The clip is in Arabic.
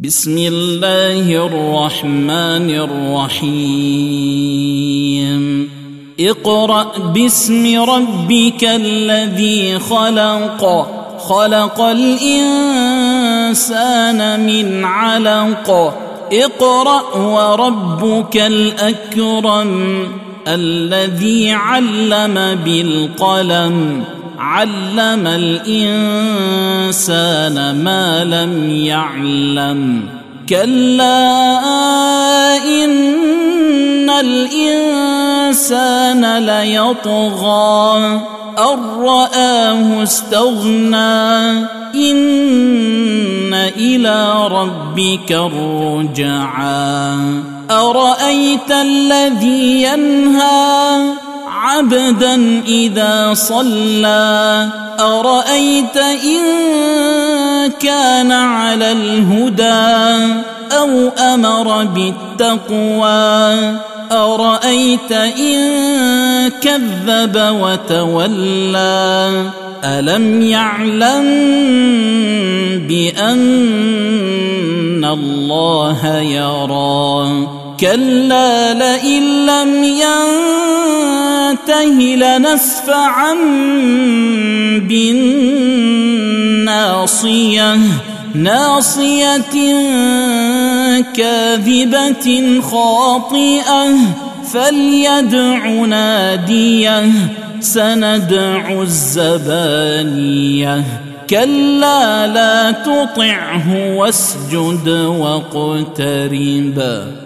بسم الله الرحمن الرحيم اقرأ باسم ربك الذي خلق خلق الإنسان من علق اقرأ وربك الأكرم الذي علم بالقلم علم الإنسان ما لم يعلم كلا إن الإنسان ليطغى أن رآه استغنى إن إلى ربك الرجعى أرأيت الذي ينهى عبدا إذا صلى أرأيت إن كان على الهدى أو أمر بالتقوى أرأيت إن كذب وتولى ألم يعلم بأن الله يرى كلا لئن لم ينته لنسفعا بالناصية ناصية كاذبة خاطئة فليدع ناديه سندع الزبانية كلا لا تطعه واسجد واقترب